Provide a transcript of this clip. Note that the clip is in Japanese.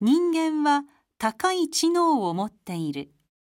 人間は高い知能を持っている。